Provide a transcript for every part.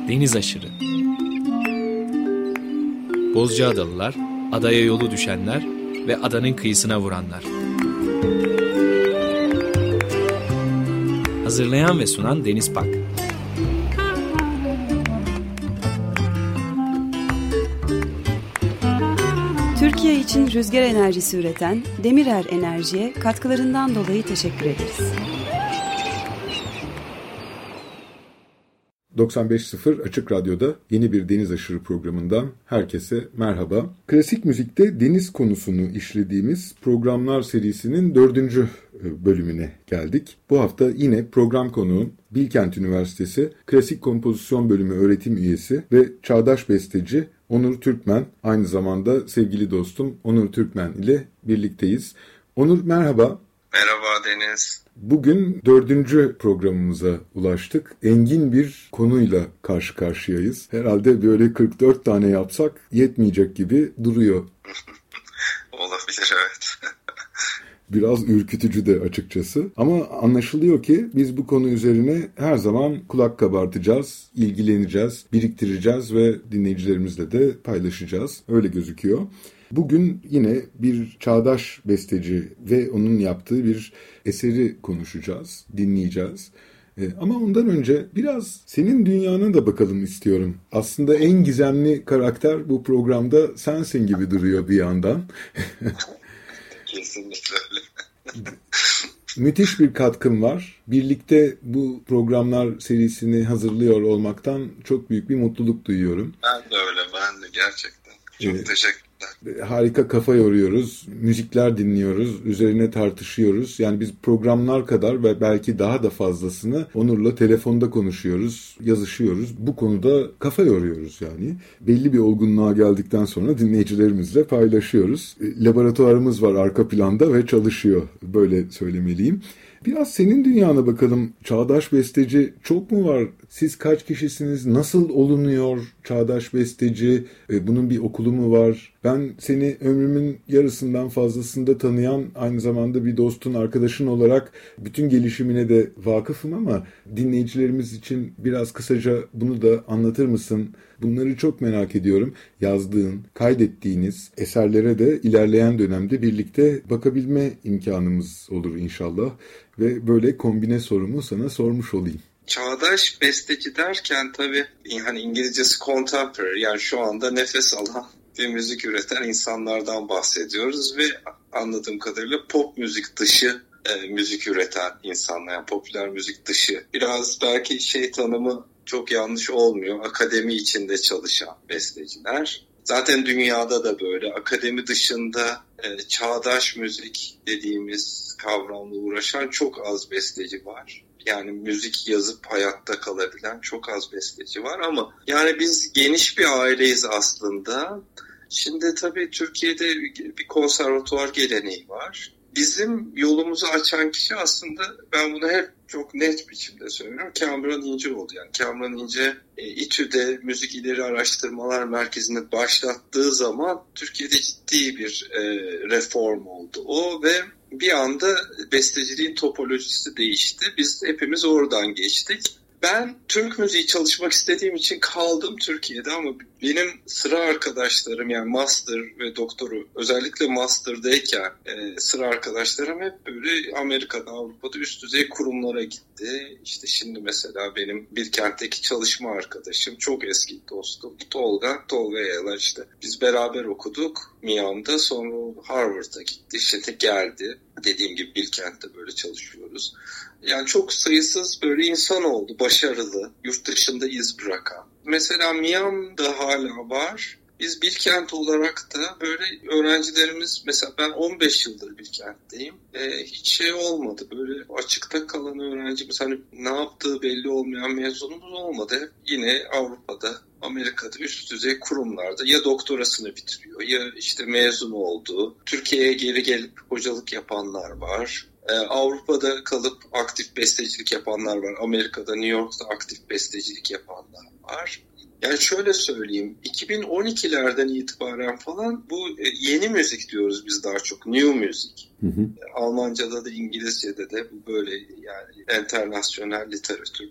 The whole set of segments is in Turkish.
Deniz aşırı. Bozcaadalılar, adaya yolu düşenler ve adanın kıyısına vuranlar. Hazırlayan ve sunan Deniz Pak. Türkiye için rüzgar enerjisi üreten Demirer Enerji'ye katkılarından dolayı teşekkür ederiz. 95.0 Açık Radyo'da yeni bir Deniz Aşırı programından herkese merhaba. Klasik müzikte deniz konusunu işlediğimiz programlar serisinin 4. bölümüne geldik. Bu hafta yine program konuğum Bilkent Üniversitesi Klasik Kompozisyon Bölümü öğretim üyesi ve çağdaş besteci Onur Türkmen. Aynı zamanda sevgili dostum Onur Türkmen ile birlikteyiz. Onur merhaba. Merhaba Deniz. Bugün 4. programımıza ulaştık. Engin bir konuyla karşı karşıyayız. Herhalde böyle 44 tane yapsak yetmeyecek gibi duruyor. Olabilir, evet. Biraz ürkütücü de açıkçası. Ama anlaşılıyor ki biz bu konu üzerine her zaman kulak kabartacağız, ilgileneceğiz, biriktireceğiz ve dinleyicilerimizle de paylaşacağız. Öyle gözüküyor. Bugün yine bir çağdaş besteci ve onun yaptığı bir eseri konuşacağız, dinleyeceğiz. Ama ondan önce biraz senin dünyana da bakalım istiyorum. Aslında en gizemli karakter bu programda sensin gibi duruyor bir yandan. Kesinlikle öyle. Müthiş bir katkın var. Birlikte bu programlar serisini hazırlıyor olmaktan çok büyük bir mutluluk duyuyorum. Ben de öyle, ben de gerçekten. Çok teşekkürler. Harika kafa yoruyoruz, müzikler dinliyoruz, üzerine tartışıyoruz. Yani biz programlar kadar ve belki daha da fazlasını Onur'la telefonda konuşuyoruz, yazışıyoruz. Bu konuda kafa yoruyoruz yani. Belli bir olgunluğa geldikten sonra dinleyicilerimizle paylaşıyoruz. Laboratuvarımız var arka planda ve çalışıyor, böyle söylemeliyim. Biraz senin dünyana bakalım. Çağdaş besteci çok mu var? Siz kaç kişisiniz? Nasıl olunuyor çağdaş besteci? Bunun bir okulu mu var? Ben seni ömrümün yarısından fazlasında tanıyan, aynı zamanda bir dostun, arkadaşın olarak bütün gelişimine de vakıfım ama dinleyicilerimiz için biraz kısaca bunu da anlatır mısın? Bunları çok merak ediyorum. Yazdığın, kaydettiğiniz eserlere de ilerleyen dönemde birlikte bakabilme imkanımız olur inşallah. Ve böyle kombine sorumu sana sormuş olayım. Çağdaş besteci derken tabii hani İngilizcesi contemporary, yani şu anda nefes alan ve müzik üreten insanlardan bahsediyoruz ve anladığım kadarıyla pop müzik dışı müzik üreten insanlar, yani popüler müzik dışı. Biraz belki tanımı çok yanlış olmuyor. Akademi içinde çalışan besteciler. Zaten dünyada da böyle akademi dışında çağdaş müzik dediğimiz kavramla uğraşan çok az besteci var. Yani müzik yazıp hayatta kalabilen çok az besteci var ama yani biz geniş bir aileyiz aslında. Şimdi tabii Türkiye'de bir konservatuvar geleneği var. Bizim yolumuzu açan kişi aslında, ben bunu hep çok net biçimde söylüyorum, Kamran İnceoğlu. Yani Kamran İnce İTÜ'de Müzik İleri Araştırmalar Merkezi'ni başlattığı zaman Türkiye'de ciddi bir reform oldu o ve bir anda besteciliğin topolojisi değişti. Biz hepimiz oradan geçtik. Ben Türk müziği çalışmak istediğim için kaldım Türkiye'de ama benim sıra arkadaşlarım, yani master ve doktoru, özellikle master'dayken sıra arkadaşlarım hep böyle Amerika'da, Avrupa'da üst düzey kurumlara gitti. İşte şimdi mesela benim Bilkent'teki çalışma arkadaşım, çok eski dostum Tolga Yayalar, işte biz beraber okuduk Miami'da, sonra Harvard'a gitti, şimdi geldi. Dediğim gibi Bilkent'te böyle çalışıyoruz. Yani çok sayısız böyle insan oldu, başarılı, yurt dışında iz bırakan. Mesela Miami'da hala var. Biz Bilkent olarak da böyle öğrencilerimiz, mesela ben 15 yıldır Bilkent'teyim. Hiç olmadı. Böyle açıkta kalan öğrencimiz, hani ne yaptığı belli olmayan mezunumuz olmadı. Hep yine Avrupa'da, Amerika'da üst düzey kurumlarda ya doktorasını bitiriyor ya işte mezun oldu. Türkiye'ye geri gelip hocalık yapanlar var. Avrupa'da kalıp aktif bestecilik yapanlar var. Amerika'da, New York'ta aktif bestecilik yapanlar var. Yani şöyle söyleyeyim, 2012'lerden itibaren falan bu yeni müzik diyoruz biz daha çok, new müzik. Almanca'da da İngilizce'de de bu böyle, yani internasyonel literatürde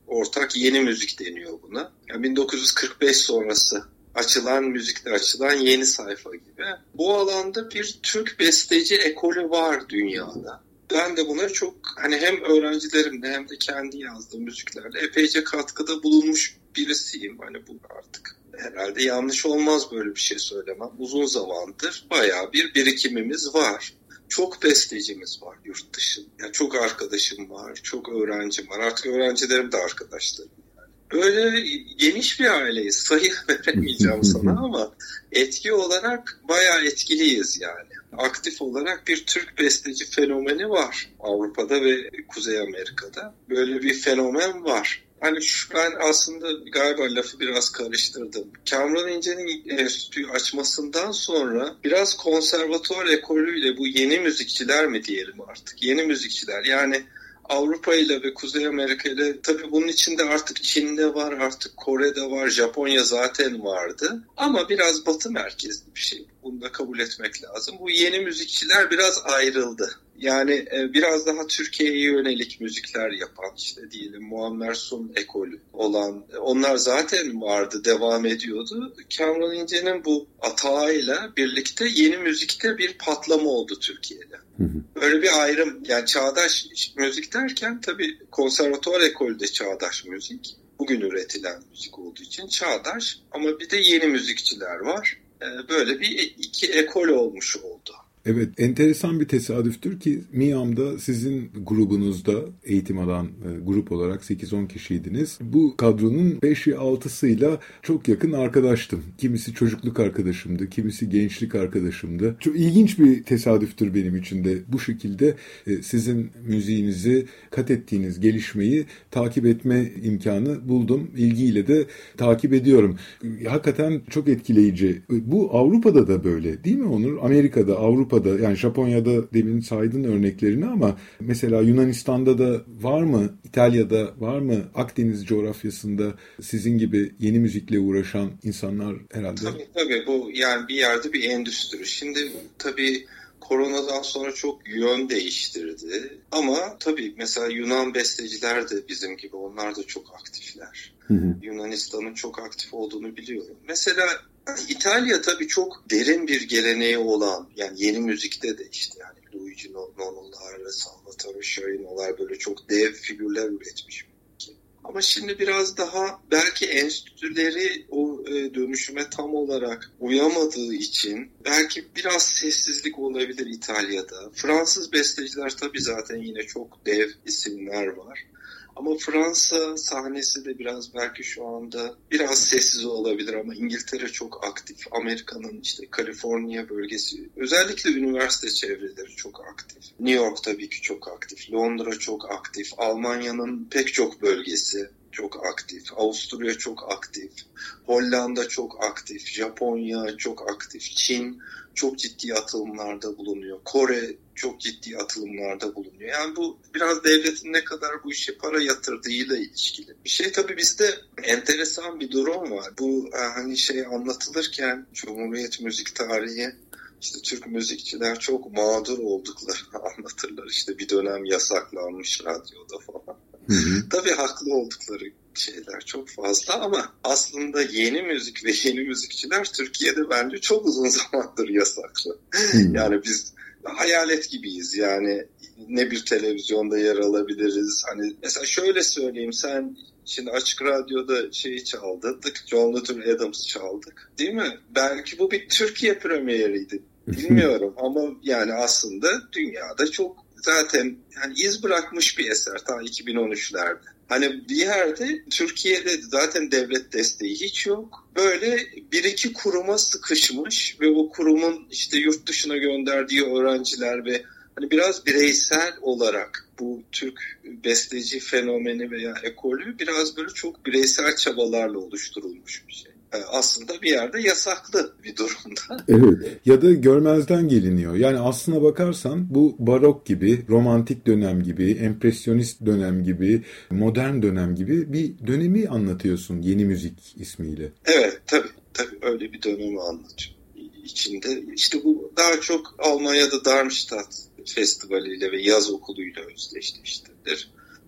ortak yeni müzik deniyor buna. Yani 1945 sonrası müzikte açılan yeni sayfa gibi. Bu alanda bir Türk besteci ekolü var dünyada. Ben de buna çok hem öğrencilerimle hem de kendi yazdığım müziklerle epeyce katkıda bulunmuş birisiyim. Bu artık herhalde yanlış olmaz böyle bir şey söylemem. Uzun zamandır bayağı bir birikimimiz var. Çok bestecimiz var yurt dışı. Yani çok arkadaşım var, çok öğrencim var. Artık öğrencilerim de arkadaşlarım. Böyle geniş bir aileyiz. Sayı veremeyeceğim sana ama etki olarak bayağı etkiliyiz yani. Aktif olarak bir Türk besteci fenomeni var Avrupa'da ve Kuzey Amerika'da. Böyle bir fenomen var. Ben aslında galiba lafı biraz karıştırdım. Kamran İnce'nin enstitüyü açmasından sonra biraz konservatuvar ekolüyle bu yeni müzikçiler mi diyelim artık? Yeni müzikçiler yani Avrupa ile ve Kuzey Amerika ile tabii bunun içinde artık Çin'de var, artık Kore'de var, Japonya zaten vardı. Ama biraz Batı merkezli bir şey. Bunu da kabul etmek lazım. Bu yeni müzikçiler biraz ayrıldı. Yani biraz daha Türkiye'ye yönelik müzikler yapan diyelim Muammer Sun ekolü olan onlar zaten vardı, devam ediyordu. Kamran İnce'nin bu atağıyla birlikte yeni müzikte bir patlama oldu Türkiye'de. Böyle bir ayrım yani çağdaş müzik derken tabii konservatuvar ekolde çağdaş müzik. Bugün üretilen müzik olduğu için çağdaş ama bir de yeni müzikçiler var. Böyle bir iki ekol olmuş oldu. Evet, enteresan bir tesadüftür ki MİAM'da sizin grubunuzda eğitim alan grup olarak 8-10 kişiydiniz. Bu kadronun 5-6'sıyla çok yakın arkadaştım. Kimisi çocukluk arkadaşımdı, kimisi gençlik arkadaşımdı. Çok ilginç bir tesadüftür benim için de bu şekilde sizin müziğinizi kat ettiğiniz gelişmeyi takip etme imkanı buldum. İlgiyle de takip ediyorum. Hakikaten çok etkileyici. Bu Avrupa'da da böyle değil mi Onur? Amerika'da, Avrupa'da yani Japonya'da demin saydın örneklerini ama mesela Yunanistan'da da var mı? İtalya'da var mı? Akdeniz coğrafyasında sizin gibi yeni müzikle uğraşan insanlar herhalde. Tabii bu yani bir yerde bir endüstri. Şimdi tabii koronadan sonra çok yön değiştirdi. Ama tabii mesela Yunan besteciler de bizim gibi onlar da çok aktifler. Yunanistan'ın çok aktif olduğunu biliyorum. Mesela İtalya tabii çok derin bir geleneği olan yani yeni müzikte de yani Luigi Nono'lar ve Salvatore Sciarino'lar böyle çok dev figürler üretmiş. Ama şimdi biraz daha belki enstitüleri o dönüşüme tam olarak uyamadığı için belki biraz sessizlik olabilir İtalya'da. Fransız besteciler tabii zaten yine çok dev isimler var. Ama Fransa sahnesi de biraz belki şu anda biraz sessiz olabilir ama İngiltere çok aktif. Amerika'nın Kaliforniya bölgesi özellikle üniversite çevreleri çok aktif. New York tabii ki çok aktif. Londra çok aktif. Almanya'nın pek çok bölgesi çok aktif. Avusturya çok aktif. Hollanda çok aktif. Japonya çok aktif. Çin çok ciddi atılımlarda bulunuyor. Kore çok ciddi atılımlarda bulunuyor. Yani bu biraz devletin ne kadar bu işe para yatırdığıyla ilişkili bir şey. Tabii bizde enteresan bir durum var. Bu anlatılırken Cumhuriyet müzik tarihi Türk müzikçiler çok mağdur olduklarını anlatırlar. Bir dönem yasaklanmış radyoda falan. Tabii haklı oldukları şeyler çok fazla ama aslında yeni müzik ve yeni müzikçiler Türkiye'de bence çok uzun zamandır yasaklı. Yani biz hayalet gibiyiz yani ne bir televizyonda yer alabiliriz. Mesela şöyle söyleyeyim sen şimdi Açık Radyo'da çaldık, John Luther Adams çaldık değil mi? Belki bu bir Türkiye premieriydi bilmiyorum ama yani aslında dünyada çok zaten iz bırakmış bir eser ta 2013'lerde. Bir yerde Türkiye'de zaten devlet desteği hiç yok. Böyle bir iki kuruma sıkışmış ve o kurumun yurt dışına gönderdiği öğrenciler ve biraz bireysel olarak bu Türk besteci fenomeni veya ekolü biraz böyle çok bireysel çabalarla oluşturulmuş bir şey. Aslında bir yerde yasaklı bir durumda. Evet ya da görmezden geliniyor. Yani aslına bakarsan bu barok gibi, romantik dönem gibi, empresyonist dönem gibi, modern dönem gibi bir dönemi anlatıyorsun yeni müzik ismiyle. Evet tabii öyle bir dönemi anlatıyor. İçinde bu daha çok Almanya'da Darmstadt Festivali'yle ve yaz okuluyla özdeşleştirilir.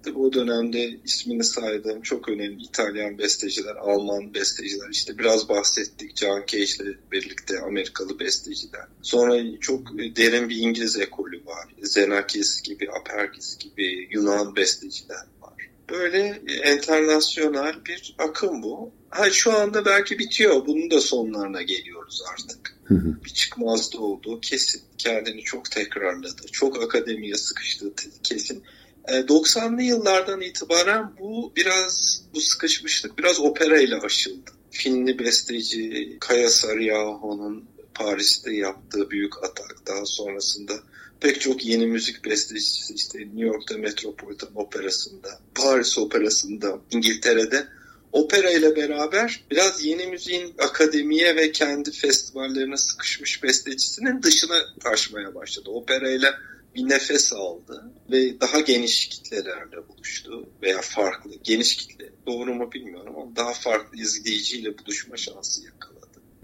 Tabii o dönemde ismini saydığım çok önemli İtalyan besteciler, Alman besteciler, işte biraz bahsettik John Cage'le birlikte Amerikalı besteciler. Sonra çok derin bir İngiliz ekolü var. Xenakis gibi, Apergis gibi Yunan besteciler var. Böyle enternasyonel bir akım bu. Şu anda belki bitiyor. Bunun da sonlarına geliyoruz artık. Bir çıkmazda olduğu kesin. Kendini çok tekrarladı. Çok akademiye sıkıştığı kesin. 90'lı yıllardan itibaren bu sıkışmışlık biraz operayla aşıldı. Finli besteci Kaya Sarıyaho'nun Paris'te yaptığı büyük atak, daha sonrasında pek çok yeni müzik bestecisi, işte New York'ta Metropolitan Operası'nda, Paris Operası'nda, İngiltere'de opera ile beraber biraz yeni müziğin akademiye ve kendi festivallerine sıkışmış bestecisinin dışına taşmaya başladı. Opera ile bir nefes aldı ve daha geniş kitlelerle buluştu veya farklı, geniş kitle, doğru mu bilmiyorum ama daha farklı izleyiciyle buluşma şansı yakaladı.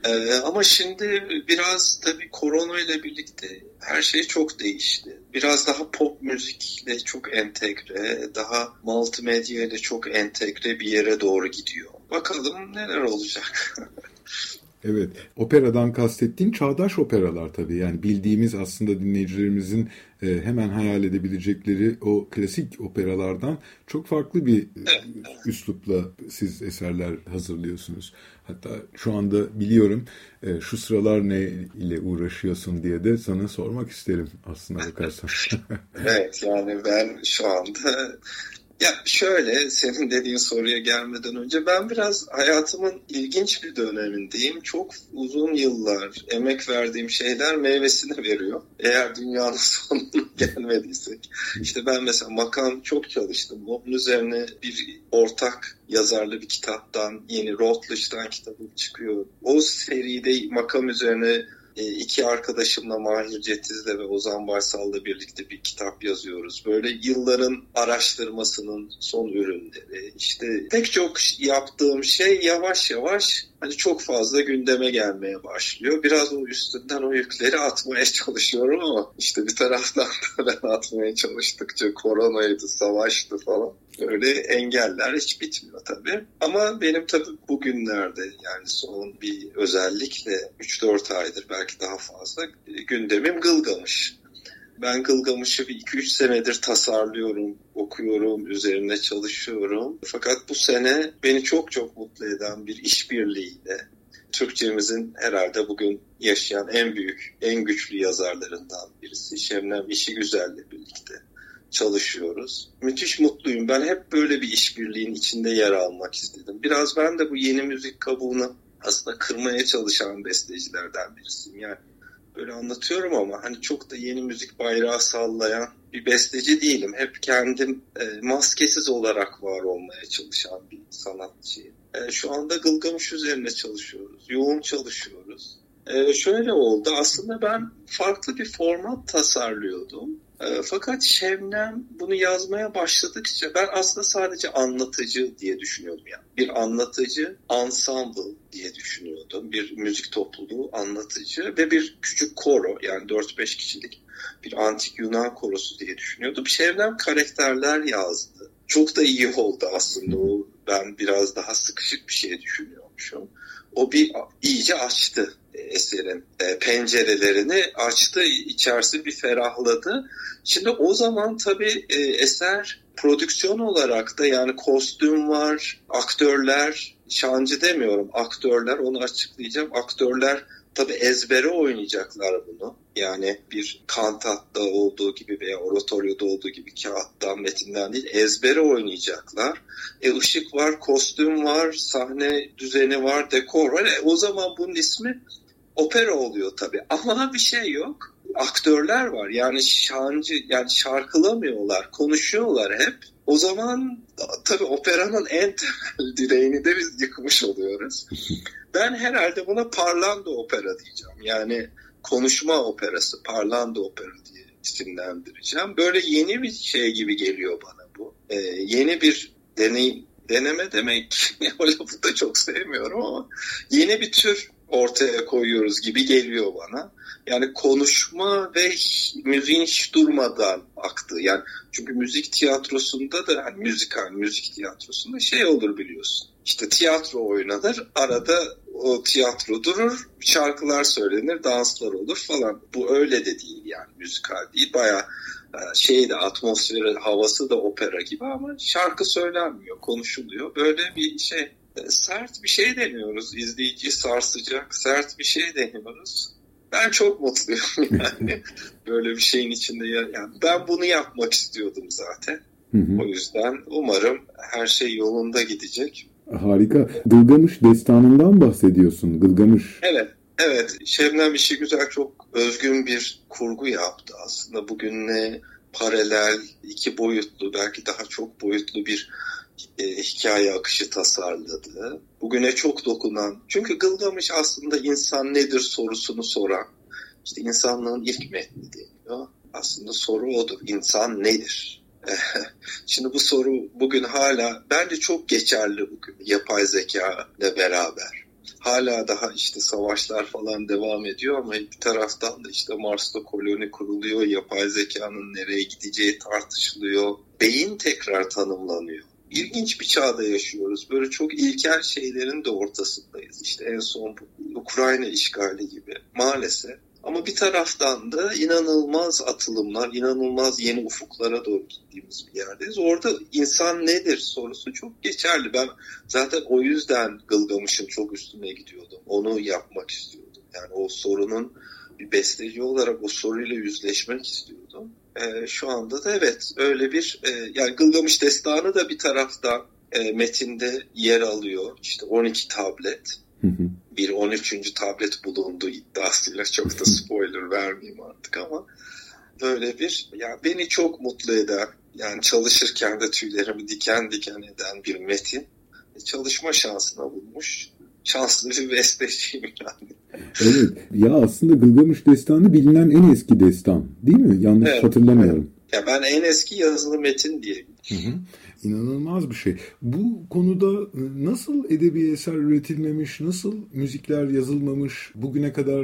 Ama şimdi biraz tabii korona ile birlikte her şey çok değişti. Biraz daha pop müzikle çok entegre, daha multimedya ile çok entegre bir yere doğru gidiyor. Bakalım neler olacak. Evet, operadan kastettiğin çağdaş operalar tabii. Yani bildiğimiz, aslında dinleyicilerimizin hemen hayal edebilecekleri o klasik operalardan çok farklı bir üslupla siz eserler hazırlıyorsunuz. Hatta şu anda biliyorum şu sıralar ne ile uğraşıyorsun diye de sana sormak isterim aslına bakarsan. Evet, yani ben şu anda... Ya şöyle, senin dediğin soruya gelmeden önce ben biraz hayatımın ilginç bir dönemindeyim. Çok uzun yıllar emek verdiğim şeyler meyvesini veriyor. Eğer dünyanın sonuna gelmediysek. İşte ben mesela makam çok çalıştım. Onun üzerine bir ortak yazarlı bir kitaptan, yeni Routledge'dan kitabım çıkıyor. O seride makam üzerine iki arkadaşımla, Mahir Cetiz'le ve Ozan Baysal'la birlikte bir kitap yazıyoruz. Böyle yılların araştırmasının son ürünleri. İşte pek çok yaptığım şey yavaş yavaş hani çok fazla gündeme gelmeye başlıyor. Biraz o üstünden o yükleri atmaya çalışıyorum ama işte bir taraftan da ben atmaya çalıştıkça koronaydı, savaştı falan. Öyle engeller hiç bitmiyor tabii. Ama benim tabii bugünlerde, yani son bir özellikle 3-4 aydır belki daha fazla gündemim Gılgamış. Ben Gılgamış'ı bir 2-3 senedir tasarlıyorum, okuyorum, üzerine çalışıyorum. Fakat bu sene beni çok çok mutlu eden bir işbirliğiyle Türkçemizin herhalde bugün yaşayan en büyük, en güçlü yazarlarından birisi Şebnem İşigüzel'le birlikte çalışıyoruz. Müthiş mutluyum. Ben hep böyle bir işbirliğin içinde yer almak istedim. Biraz ben de bu yeni müzik kabuğunu aslında kırmaya çalışan bestecilerden birisiyim. Yani böyle anlatıyorum ama hani çok da yeni müzik bayrağı sallayan bir besteci değilim. Hep kendim maskesiz olarak var olmaya çalışan bir sanatçıyım. Şu anda Gılgamış üzerine çalışıyoruz. Yoğun çalışıyoruz. Şöyle oldu. Aslında ben farklı bir format tasarlıyordum. Fakat Şebnem bunu yazmaya başladıkça ben aslında sadece anlatıcı diye düşünüyordum. Yani bir anlatıcı, ensemble diye düşünüyordum. Bir müzik topluluğu anlatıcı ve bir küçük koro, yani 4-5 kişilik bir antik Yunan korosu diye düşünüyordum. Şebnem karakterler yazdı. Çok da iyi oldu aslında. O, ben biraz daha sıkışık bir şey düşünüyormuşum. O bir iyice açtı eserin pencerelerini, açtı, içerisi bir ferahladı. Şimdi o zaman tabii eser prodüksiyon olarak da, yani kostüm var, aktörler, şancı demiyorum, aktörler, onu açıklayacağım. Aktörler tabii ezbere oynayacaklar bunu. Yani bir kantatta olduğu gibi veya oratoryoda olduğu gibi kağıttan, metinden değil, ezbere oynayacaklar. Işık var, kostüm var, sahne düzeni var, dekor var. O zaman bunun ismi opera oluyor tabii. Ama bir şey yok. Aktörler var. Yani şancı, yani şarkılamıyorlar, konuşuyorlar hep. O zaman tabii operanın en temel direğini de biz yıkmış oluyoruz. Ben herhalde buna parlando opera diyeceğim. Yani konuşma operası, parlando opera diye isimlendireceğim. Böyle yeni bir şey gibi geliyor bana bu. Yeni bir deneyim, deneme demek, o lafı da çok sevmiyorum ama yeni bir tür ortaya koyuyoruz gibi geliyor bana. Yani konuşma ve müziğin hiç durmadan aktığı. Yani çünkü müzik tiyatrosunda da yani müzik tiyatrosunda şey olur biliyorsun. İşte tiyatro oynanır, arada o tiyatro durur, şarkılar söylenir, danslar olur falan. Bu öyle de değil yani, müzikal değil. Bayağı atmosferi, havası da opera gibi ama şarkı söylenmiyor, konuşuluyor. Böyle bir şey, sert bir şey deniyoruz. İzleyiciyi sarsacak sert bir şey deniyoruz. Ben çok mutluyum yani böyle bir şeyin içinde. Yani ben bunu yapmak istiyordum zaten. O yüzden umarım her şey yolunda gidecek. Harika. Gılgamış destanından bahsediyorsun. Gılgamış. Evet. Şebnem İşigüzel çok özgün bir kurgu yaptı aslında. Bugünle paralel, 2 boyutlu, belki daha çok boyutlu bir hikaye akışı tasarladı. Bugüne çok dokunan. Çünkü Gılgamış aslında insan nedir sorusunu soran, işte insanlığın ilk metni deniyor. Aslında soru odur. İnsan nedir? Şimdi bu soru bugün hala bence çok geçerli bugün, yapay zeka ile beraber. Hala daha işte savaşlar falan devam ediyor ama bir taraftan da işte Mars'ta koloni kuruluyor, yapay zekanın nereye gideceği tartışılıyor. Beyin tekrar tanımlanıyor. İlginç bir çağda yaşıyoruz. Böyle çok ilkel şeylerin de ortasındayız. İşte en son Ukrayna işgali gibi maalesef. Ama bir taraftan da inanılmaz atılımlar, inanılmaz yeni ufuklara doğru gittiğimiz bir yerdeyiz. Orada insan nedir sorusu çok geçerli. Ben zaten o yüzden Gılgamış'ın çok üstüne gidiyordum. Onu yapmak istiyordum. Yani o sorunun bir besteci olarak o soruyla yüzleşmek istiyordum. Şu anda da evet öyle bir yani Gılgamış destanı da bir tarafta metinde yer alıyor. İşte 12 tablet. Bir 13. tablet bulunduğu iddiasıyla, çok da spoiler vermeyeyim artık ama böyle bir, yani beni çok mutlu eder. Yani çalışırken de tüylerimi diken diken eden bir metin. Çalışma şansına bulmuş. Şanslı bir besteciyim yani. Evet. Ya aslında Gılgamış destanı bilinen en eski destan değil mi? Yanlış hatırlamıyorum. Ya ben en eski yazılı metin diyebilirim. İnanılmaz bir şey. Bu konuda nasıl edebi eser üretilmemiş, nasıl müzikler yazılmamış bugüne kadar?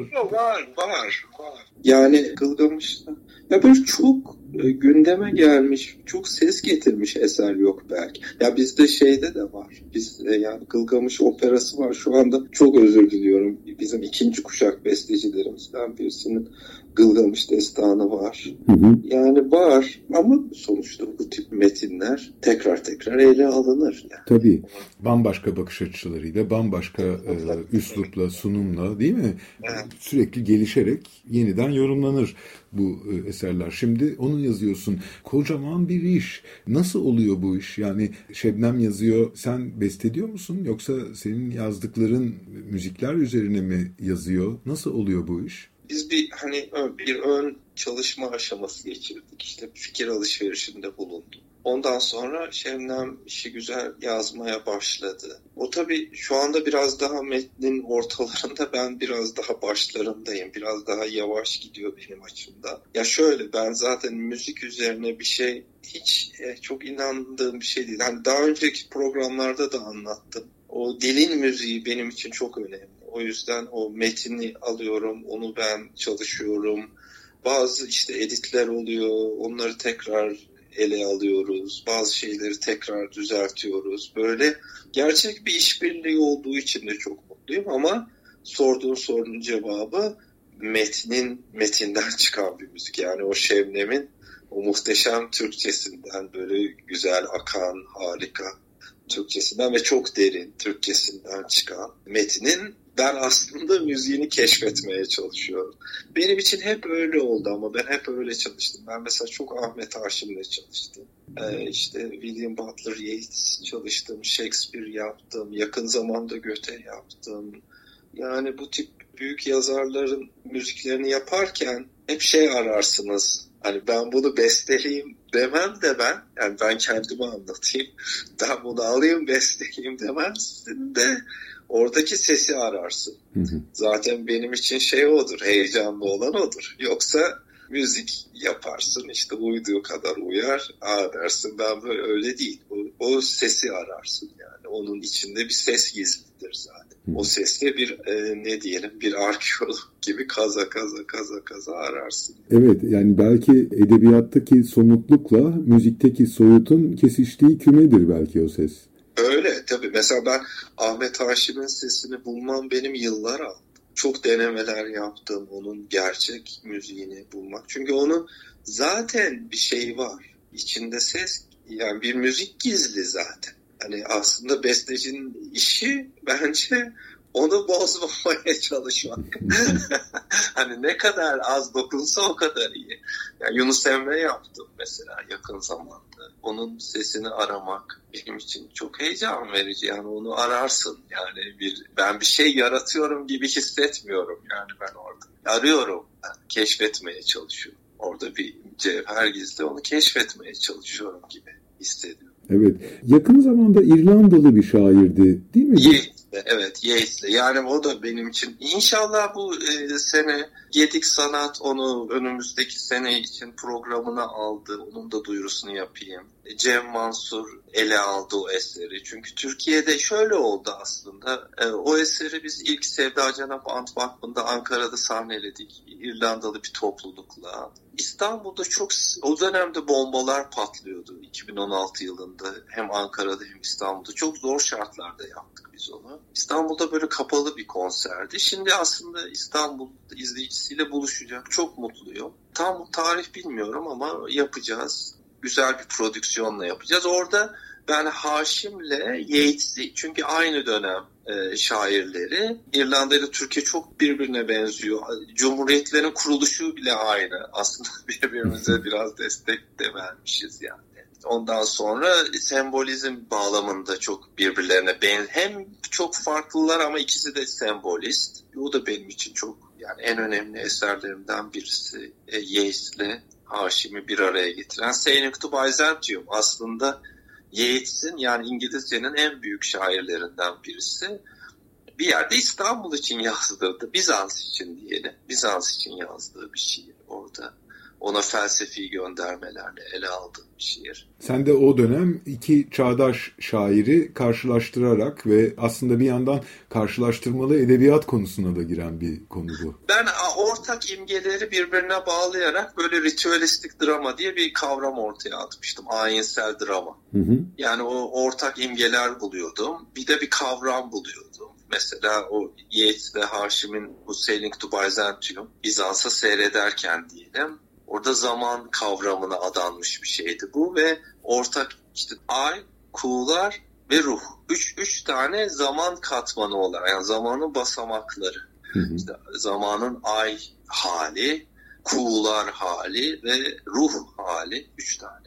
Var. Yani Gılgamış'ta ya böyle çok gündeme gelmiş, çok ses getirmiş eser yok belki. Ya bizde şeyde de var. Yani Gılgamış operası var. Şu anda çok özür diliyorum. Bizim 2. kuşak bestecilerimizden birisinin Gılgamış destanı var. Yani var ama sonuçta bu tip metinler tekrar ele alınır. Yani. Tabii. Bambaşka bakış açılarıyla, bambaşka üslupla, sunumla değil mi? Evet. Sürekli gelişerek yeniden yorumlanır bu eserler. Şimdi onu yazıyorsun. Kocaman bir iş. Nasıl oluyor bu iş? Yani Şebnem yazıyor, sen besteliyor musun? Yoksa senin yazdıkların müzikler üzerine mi yazıyor? Nasıl oluyor bu iş? Biz bir ön çalışma aşaması geçirdik. İşte fikir alışverişinde bulunduk. Ondan sonra Şebnem İşigüzel yazmaya başladı. O tabii şu anda biraz daha metnin ortalarında, ben biraz daha başlarındayım. Biraz daha yavaş gidiyor benim açımdan. Ya şöyle, ben zaten müzik üzerine bir şey hiç çok inandığım bir şey değil. Hani daha önceki programlarda da anlattım. O dilin müziği benim için çok önemli. O yüzden o metni alıyorum, onu ben çalışıyorum. Bazı işte editler oluyor, onları tekrar ele alıyoruz. Bazı şeyleri tekrar düzeltiyoruz. Böyle gerçek bir işbirliği olduğu için de çok mutluyum ama sorduğun sorunun cevabı metinden çıkan bir müzik. Yani o Şebnem'in o muhteşem Türkçesinden, böyle güzel akan, harika Türkçesinden ve çok derin Türkçesinden çıkan metnin ben aslında müziğini keşfetmeye çalışıyorum. Benim için hep öyle oldu ama ben hep öyle çalıştım. Ben mesela çok Ahmet Haşim'le çalıştım. İşte William Butler Yeats çalıştım, Shakespeare yaptım, yakın zamanda Goethe yaptım. Yani bu tip büyük yazarların müziklerini yaparken hep şey ararsınız. Hani ben bunu besteleyeyim demem de yani ben kendime anlatayım. Ben bunu alayım besteleyeyim demezsin de oradaki sesi ararsın. Zaten benim için şey odur, heyecanlı olan odur. Yoksa müzik yaparsın, işte uyduğu kadar uyar, dersin ben böyle, öyle değil. O sesi ararsın yani. Onun içinde bir ses gizlidir zaten. O sesle bir ne diyelim, bir arkeolog gibi kaza ararsın. Evet, yani belki edebiyattaki somutlukla müzikteki soyutun kesiştiği kümedir belki o ses. Öyle tabii. Mesela ben Ahmet Haşim'in sesini bulmam benim yıllar aldı. Çok denemeler yaptım onun gerçek müziğini bulmak. Çünkü onun zaten bir şey var. İçinde ses, yani bir müzik gizli zaten. Hani aslında bestecinin işi bence onu bozmamaya çalışmak. Hani ne kadar az dokunsa o kadar iyi. Yani Yunus Emre yaptım mesela yakın zamanda. Onun sesini aramak benim için çok heyecan verici. Yani onu ararsın. Yani ben bir şey yaratıyorum gibi hissetmiyorum yani ben orada. Arıyorum. Yani keşfetmeye çalışıyorum. Orada bir cevher gizli, onu keşfetmeye çalışıyorum gibi hissediyorum. Evet. Yakın zamanda İrlandalı bir şairdi, değil mi? Evet, Yeats'le. Yani o da benim için. İnşallah bu sene Gedik Sanat onu önümüzdeki sene için programına aldı. Onun da duyurusunu yapayım. Cem Mansur ele aldı o eseri. Çünkü Türkiye'de şöyle oldu aslında. O eseri biz ilk Sevda Cenap Ant Vakfı'nda Ankara'da sahneledik. İrlandalı bir toplulukla. İstanbul'da çok o dönemde bombalar patlıyordu 2016 yılında. Hem Ankara'da hem İstanbul'da. Çok zor şartlarda yaptık biz onu. İstanbul'da böyle kapalı bir konserdi. Şimdi aslında İstanbul izleyicisiyle buluşacak. Çok mutluyum. Tam tarih bilmiyorum ama yapacağız. Güzel bir prodüksiyonla yapacağız. Orada ben Haşim'le Yeats'i, çünkü aynı dönem şairleri. İrlanda ile Türkiye çok birbirine benziyor. Cumhuriyetlerin kuruluşu bile aynı. Aslında birbirimize biraz destek de vermişiz yani. Ondan sonra sembolizm bağlamında çok birbirlerine hem çok farklılar ama ikisi de sembolist. O da benim için çok, yani en önemli eserlerimden birisi. Yeats'le Haşim'i bir araya getiren Saying to Byzantium aslında Yeats'in, yani İngilizcenin en büyük şairlerinden birisi. Bir yerde İstanbul için yazdırdı. Bizans için diyelim. Bizans için yazdığı bir şiir orada. Ona felsefi göndermelerle ele aldığım bir şiir. Sen de o dönem iki çağdaş şairi karşılaştırarak ve aslında bir yandan karşılaştırmalı edebiyat konusuna da giren bir konu bu. Ben ortak imgeleri birbirine bağlayarak böyle ritüelistik drama diye bir kavram ortaya atmıştım. Ayinsel drama. Yani o ortak imgeler buluyordum. Bir de bir kavram buluyordum. Mesela o Yeats ve Haşim'in bu Sailing to Byzantium, Bizans'a seyrederken diyelim. Orada zaman kavramına adanmış bir şeydi bu ve ortak işte ay, kuğular ve ruh. Üç tane zaman katmanı olarak, yani zamanın basamakları. İşte zamanın ay hali, kuğular hali ve ruh hali, 3 tane.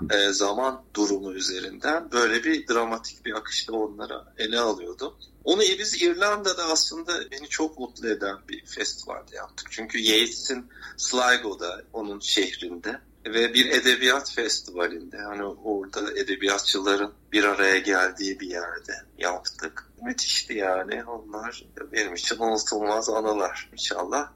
Zaman durumu üzerinden böyle bir dramatik bir akışta onlara ele alıyordum. Onu biz İrlanda'da aslında beni çok mutlu eden bir festivalde yaptık. Çünkü Yeats'in Sligo'da, onun şehrinde ve bir edebiyat festivalinde, hani orada edebiyatçıların bir araya geldiği bir yerde yaptık. Müthişti yani, onlar benim için unutulmaz anılar. İnşallah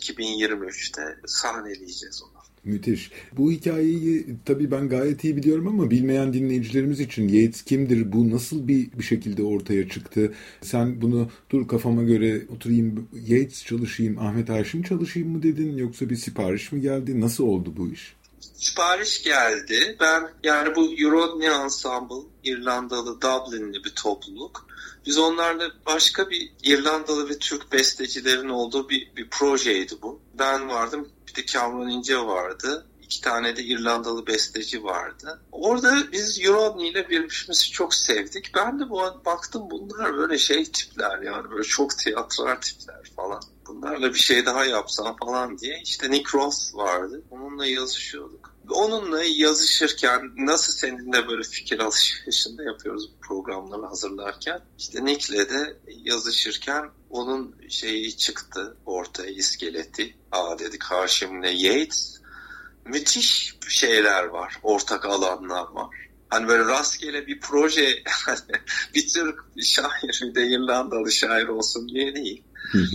2023'te sahneleyeceğiz onu. Müthiş. Bu hikayeyi tabii ben gayet iyi biliyorum ama bilmeyen dinleyicilerimiz için Yeats kimdir? Bu nasıl bir şekilde ortaya çıktı? Sen bunu dur kafama göre oturayım Yeats çalışayım, Ahmet Haşim çalışayım mı dedin? Yoksa bir sipariş mi geldi? Nasıl oldu bu iş? Sipariş geldi. Ben yani bu Eurodne Ensemble, İrlandalı, Dublin'li bir topluluk. Biz onlarla başka bir İrlandalı ve Türk bestecilerin olduğu bir projeydi bu. Ben vardım, bir de Kamran İnce vardı. 2 tane de İrlandalı besteci vardı. Orada biz Eurodne ile birbirimizi çok sevdik. Ben de baktım bunlar böyle tipler, yani böyle çok tiyatral tipler falan. Bunlarla bir şey daha yapsam falan diye. İşte Nick Ross vardı. Onunla yazışıyorduk. Onunla yazışırken nasıl seninle böyle fikir alışverişinde yapıyoruz programları hazırlarken. İşte Nick'le de yazışırken onun çıktı ortaya, iskeleti. Dedik Haşim'le Yeats. Müthiş şeyler var. Ortak alanlar var. Hani böyle rastgele bir proje bir Türk şair, bir de İrlandalı şair olsun diye değil.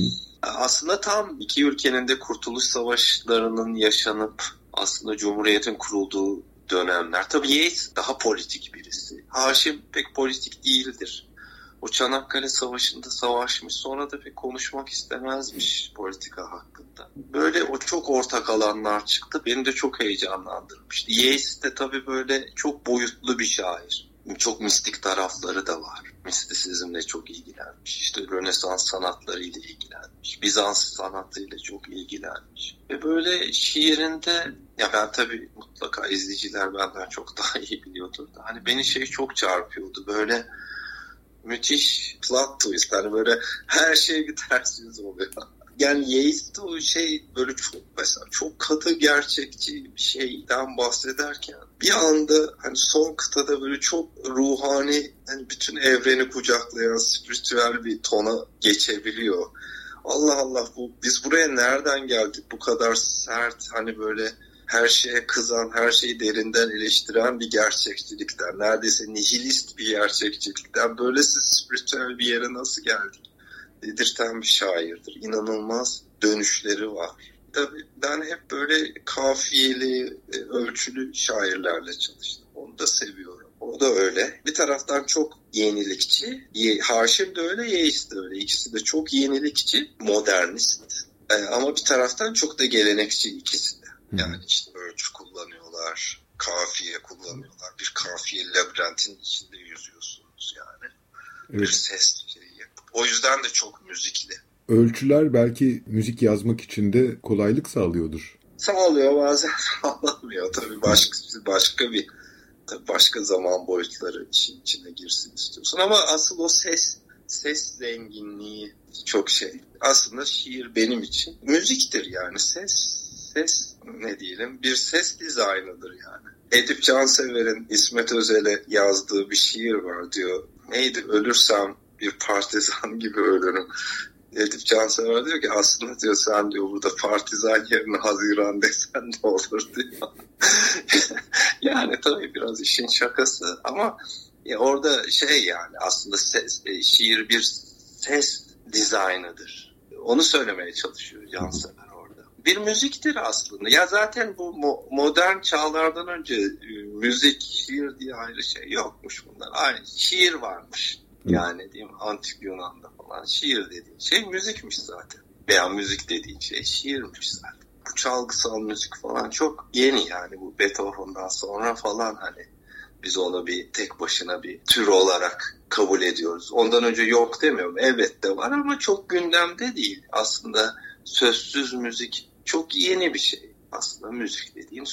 Aslında tam iki ülkenin de kurtuluş savaşlarının yaşanıp aslında Cumhuriyet'in kurulduğu dönemler. Tabii Yeats daha politik birisi. Haşim pek politik değildir. O Çanakkale Savaşı'nda savaşmış, sonra da pek konuşmak istemezmiş politika hakkında. Böyle o çok ortak alanlar çıktı. Beni de çok heyecanlandırmıştı. Yeats de tabii böyle çok boyutlu bir şair. Çok mistik tarafları da var. Mistisizmle çok ilgilenmiş. İşte Rönesans sanatlarıyla ilgilenmiş. Bizans sanatıyla çok ilgilenmiş. Ve böyle şiirinde, ya ben tabii mutlaka izleyiciler benden çok daha iyi biliyordur da, hani beni çok çarpıyordu. Böyle müthiş plot twist. Hani böyle her şey bir ters yüz oluyor. Yani Yeats'te o böyle çok mesela çok katı gerçekçi bir şeyden bahsederken bir anda hani son kıtada böyle çok ruhani, hani bütün evreni kucaklayan spiritüel bir tona geçebiliyor. Allah Allah, biz buraya nereden geldik, bu kadar sert, hani böyle her şeye kızan, her şeyi derinden eleştiren bir gerçekçilikten, neredeyse nihilist bir gerçekçilikten böylesi spiritüel bir yere nasıl geldik dedirten bir şairdir. İnanılmaz dönüşleri var. Tabii ben hep böyle kafiyeli, ölçülü şairlerle çalıştım. Onu da seviyorum. O da öyle. Bir taraftan çok yenilikçi. Haşim de öyle, Yeats de öyle. İkisi de çok yenilikçi, modernist. Ama bir taraftan çok da gelenekçi ikisi de. Yani işte ölçü kullanıyorlar, kafiye kullanıyorlar. Bir kafiye labirentin içinde yüzüyorsunuz yani. Evet. Bir ses şeyi. O yüzden de çok müzikli. Ölçüler belki müzik yazmak için de kolaylık sağlıyordur. Sağlıyor, bazen sağlamıyor. Tabii başka zaman boyutları işin içine girsin istiyorsun. Ama asıl o ses zenginliği çok Aslında şiir benim için müziktir yani. Ses ne diyelim, bir ses dizaynıdır yani. Edip Cansever'in İsmet Özel'e yazdığı bir şiir var, diyor. Neydi? Ölürsem bir partizan gibi ölürüm. Edip Cansever diyor ki aslında diyor sen diyor burada partizan yerine Haziran desen de olur diyor. Yani tabii biraz işin şakası ama orada yani aslında şiir bir ses dizaynıdır. Onu söylemeye çalışıyor Cansever orada. Bir müziktir aslında. Ya zaten bu modern çağlardan önce müzik, şiir diye ayrı yokmuş bunlar. Aynı şiir varmış. Yani diyeyim Antik Yunan'da falan şiir dediğin müzikmiş zaten. Veya müzik dediğin şiirmiş zaten. Bu çalgısal müzik falan çok yeni yani, bu Beethoven'dan sonra falan hani biz onu bir tek başına bir tür olarak kabul ediyoruz. Ondan önce yok demiyorum. Elbette var ama çok gündemde değil. Aslında sözsüz müzik çok yeni bir şey. Aslında müzik dediğin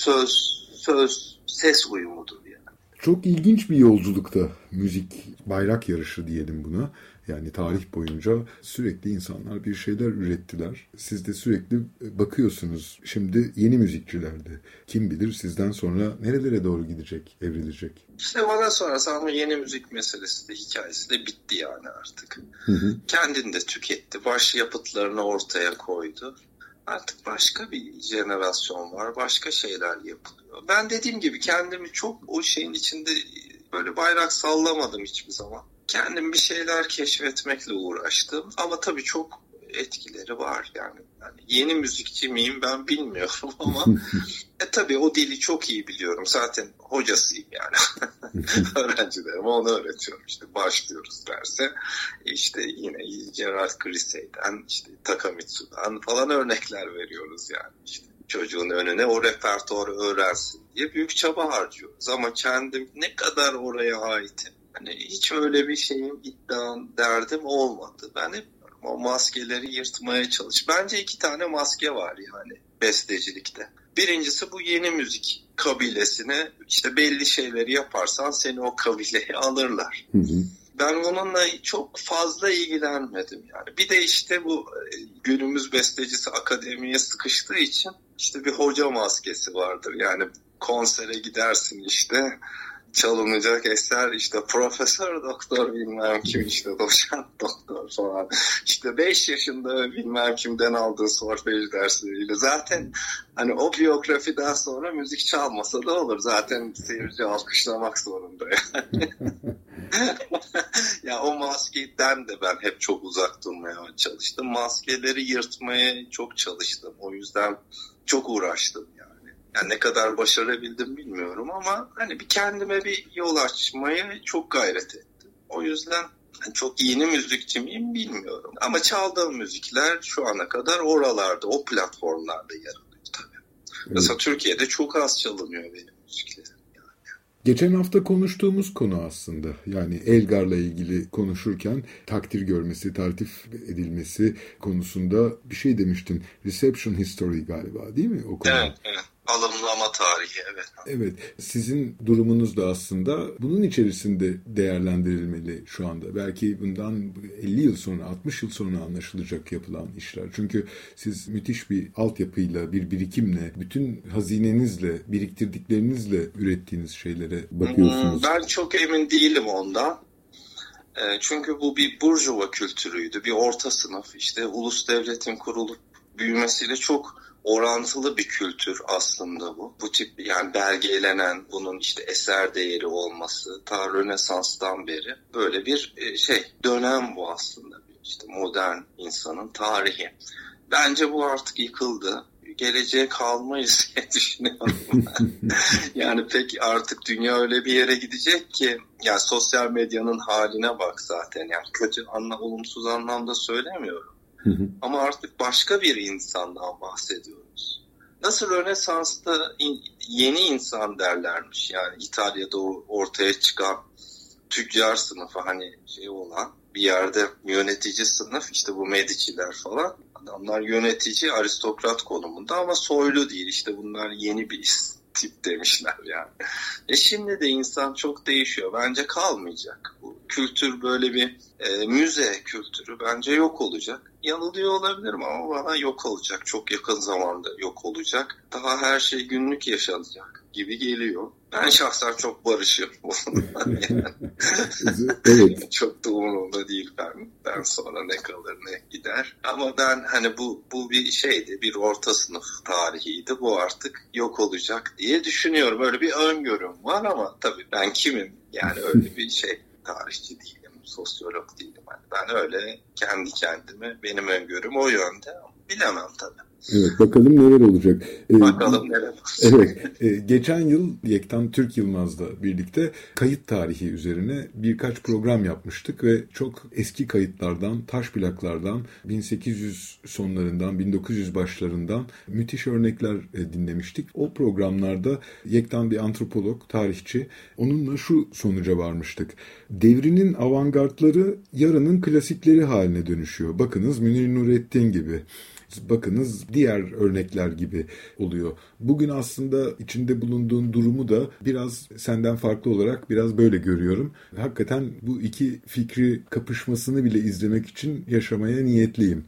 ses uyumudur yani. Çok ilginç bir yolculukta müzik, bayrak yarışı diyelim buna. Yani tarih boyunca sürekli insanlar bir şeyler ürettiler. Siz de sürekli bakıyorsunuz. Şimdi yeni müzikçilerde. Kim bilir sizden sonra nerelere doğru gidecek, evrilecek? İşte bana sorarsan ama yeni müzik meselesi de, hikayesi de bitti yani artık. Kendini de tüketti. Baş yapıtlarını ortaya koydu. Artık başka bir jenerasyon var. Başka şeyler yapılıyor. Ben dediğim gibi kendimi çok o şeyin içinde böyle bayrak sallamadım hiçbir zaman. Kendim bir şeyler keşfetmekle uğraştım. Ama tabii çok etkileri var yani. Yeni müzikçi miyim ben bilmiyorum ama tabii o dili çok iyi biliyorum. Zaten hocasıyım yani. Öğrencilerime onu öğretiyorum. İşte başlıyoruz derse. İşte yine Gerald Grisey'den, işte Takamitsu'dan falan örnekler veriyoruz yani. İşte çocuğun önüne o repertuarı öğrensin diye büyük çaba harcıyoruz. Ama kendim ne kadar oraya aitim. Hani hiç öyle bir iddiam, derdim olmadı. Ben hep o maskeleri yırtmaya çalış. Bence 2 tane maske var yani bestecilikte. Birincisi bu yeni müzik kabilesine işte belli şeyleri yaparsan seni o kabileye alırlar. Ben onunla çok fazla ilgilenmedim yani. Bir de işte bu günümüz bestecisi akademiye sıkıştığı için işte bir hoca maskesi vardır. Yani konsere gidersin işte. Çalınacak eser işte profesör doktor bilmem kim, işte doçent doktor falan. İşte 5 yaşında bilmem kimden aldığı solfej dersleriyle. Zaten hani o biyografiden sonra müzik çalmasa da olur. Zaten seyirci alkışlamak zorunda yani. Ya o maskeden de ben hep çok uzak durmaya çalıştım. Maskeleri yırtmaya çok çalıştım. O yüzden çok uğraştım yani. Yani ne kadar başarabildim bilmiyorum ama hani bir kendime bir yol açmaya çok gayret ettim. O yüzden çok yeni müzikçi miyim bilmiyorum. Ama çaldığım müzikler şu ana kadar oralarda, o platformlarda yer alıyor tabii. Evet. Mesela Türkiye'de çok az çalınıyor benim müziklerim. Geçen hafta konuştuğumuz konu aslında. Yani Elgar'la ilgili konuşurken takdir görmesi, taltif edilmesi konusunda bir şey demiştin. Reception history galiba, değil mi o konu? Evet, evet. Alımlama tarihi, evet. Evet, sizin durumunuz da aslında bunun içerisinde değerlendirilmeli şu anda. Belki bundan 50 yıl sonra, 60 yıl sonra anlaşılacak yapılan işler. Çünkü siz müthiş bir altyapıyla, bir birikimle, bütün hazinenizle, biriktirdiklerinizle ürettiğiniz şeylere bakıyorsunuz. Ben çok emin değilim ondan. Çünkü bu bir burjuva kültürüydü, bir orta sınıf. İşte ulus devletin kurulup büyümesiyle çok orantılı bir kültür aslında bu. Bu tip yani belgelenen, bunun işte eser değeri olması ta Rönesans'tan beri böyle bir dönem bu aslında. İşte modern insanın tarihi. Bence bu artık yıkıldı. Geleceğe kalmayız diye düşünüyorum. Yani pek artık dünya öyle bir yere gidecek ki yani sosyal medyanın haline bak zaten. Yani kötü olumsuz anlamda söylemiyorum. Ama artık başka bir insandan bahsediyoruz. Nasıl Rönesans'ta yeni insan derlermiş. Yani İtalya'da ortaya çıkan tüccar sınıfı hani olan bir yerde yönetici sınıf işte bu Medici'ler falan. Adamlar yönetici aristokrat konumunda ama soylu değil. İşte bunlar yeni bir tip demişler yani. Şimdi de insan çok değişiyor. Bence kalmayacak. Bu kültür böyle bir müze kültürü bence yok olacak. Yanılıyor olabilirim ama bana yok olacak. Çok yakın zamanda yok olacak. Daha her şey günlük yaşanacak gibi geliyor. Ben şahsen çok barışım. Yani. Evet. Çok da umurumda değil ben sonra ne kalır ne gider. Ama ben hani bu bir şeydi, bir orta sınıf tarihiydi. Bu artık yok olacak diye düşünüyorum. Böyle bir öngörüm var ama tabii ben kimim? Yani öyle bir tarihçi değilim, sosyolog değilim. Ben öyle kendi kendime, benim öngörüm o yönde. Bilemem tabii. Evet, bakalım neler olacak. Bakalım neler olacak. Evet, geçen yıl Yektan Türk Yılmaz'la birlikte kayıt tarihi üzerine birkaç program yapmıştık ve çok eski kayıtlardan, taş plaklardan, 1800 sonlarından, 1900 başlarından müthiş örnekler dinlemiştik. O programlarda Yektan bir antropolog, tarihçi, onunla şu sonuca varmıştık. Devrinin avantgardları yarının klasikleri haline dönüşüyor. Bakınız Münir Nurettin gibi. Bakınız diğer örnekler gibi oluyor. Bugün aslında içinde bulunduğun durumu da biraz senden farklı olarak biraz böyle görüyorum. Hakikaten bu iki fikri kapışmasını bile izlemek için yaşamaya niyetliyim.